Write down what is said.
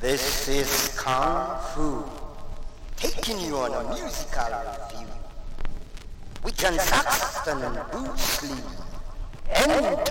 This is Kung Fu, taking you on a musical review with John Saxon and Bruce Lee, and